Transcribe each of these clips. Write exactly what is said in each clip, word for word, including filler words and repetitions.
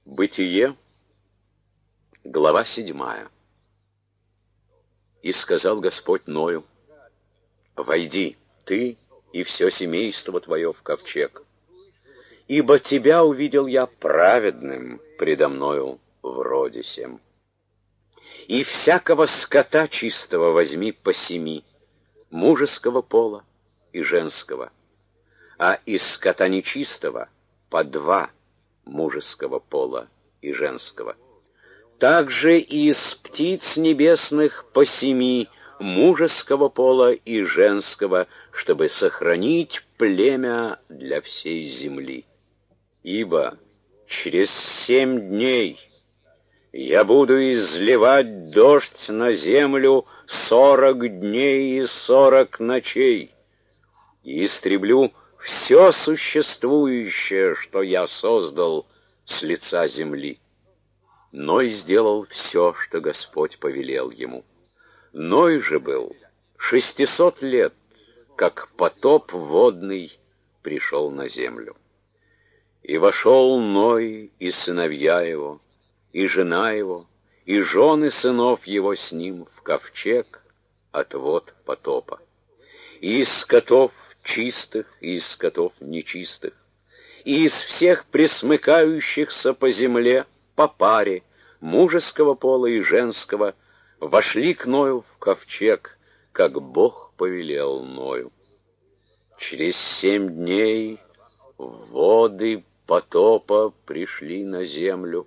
Бытие, глава седьмая. И сказал Господь Ною: «Войди, ты и все семейство твое в ковчег, ибо тебя увидел я праведным предо мною в роде сем. И всякого скота чистого возьми по семи, мужеского пола и женского, а из скота нечистого по два, мужеского пола и женского. Также и из птиц небесных по семи, мужеского пола и женского, чтобы сохранить племя для всей земли. Ибо через семь дней я буду изливать дождь на землю сорок дней и сорок ночей, и истреблю все существующее, что я создал с лица земли». Ной сделал все, что Господь повелел ему. Ной же был шестисот лет, как потоп водный пришел на землю. И вошел Ной и сыновья его, и жена его, и жены сынов его с ним в ковчег от вод потопа. И из скотов чистых, и из скотов нечистых, и из всех пресмыкающихся по земле по паре, мужеского пола и женского, вошли к Ною в ковчег, как Бог повелел Ною. Через семь дней воды потопа пришли на землю.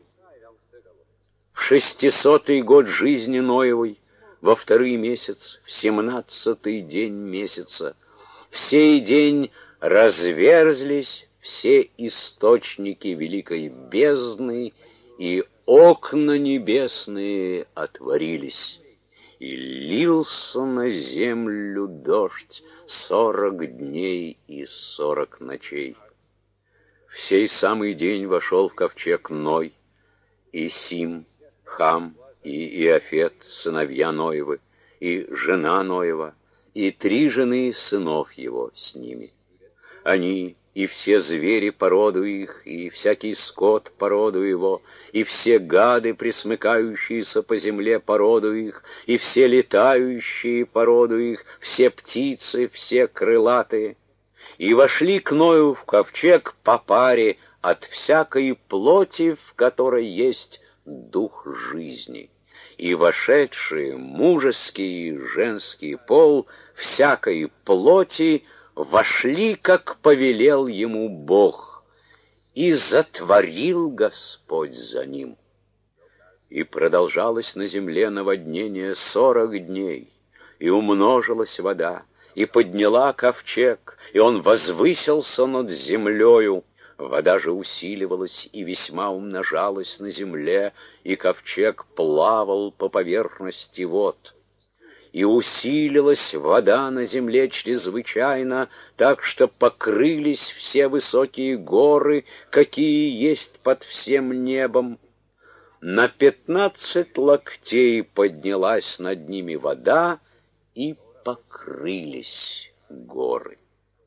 В шестисотый год жизни Ноевой, во второй месяц, в семнадцатый день месяца, в сей день разверзлись все источники великой бездны, и окна небесные отворились, и лился на землю дождь сорок дней и сорок ночей. В сей самый день вошел в ковчег Ной, и Сим, Хам и Иофет, сыновья Ноевы, и жена Ноева, и три жены сынов его с ними. Они и все звери породу их, и всякий скот породу его, и все гады, пресмыкающиеся по земле породу их, и все летающие породу их, все птицы, все крылатые, и вошли к Ною в ковчег по паре от всякой плоти, в которой есть дух жизни. И вошедшие мужеский и женский пол всякой плоти вошли, как повелел ему Бог, и затворил Господь за ним. И продолжалось на земле наводнение сорок дней, и умножилась вода, и подняла ковчег, и он возвысился над землею. Вода же усиливалась и весьма умножалась на земле, и ковчег плавал по поверхности вод. И усилилась вода на земле чрезвычайно, так что покрылись все высокие горы, какие есть под всем небом. На пятнадцать локтей поднялась над ними вода, и покрылись горы.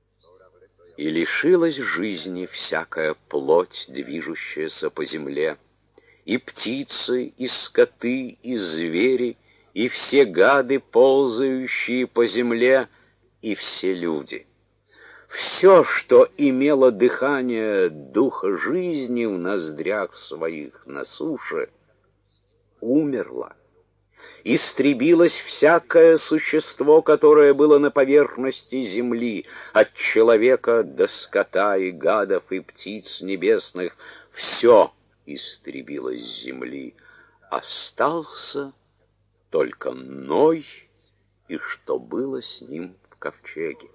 И лишилась жизни всякая плоть, движущаяся по земле, и птицы, и скоты, и звери, и все гады, ползающие по земле, и все люди. Все, что имело дыхание духа жизни в ноздрях своих на суше, умерло. Истребилось всякое существо, которое было на поверхности земли, от человека до скота и гадов и птиц небесных. Все истребилось с земли. Остался только Ной и что было с ним в ковчеге.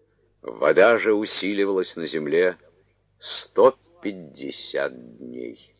Вода же усиливалась на земле сто пятьдесят дней.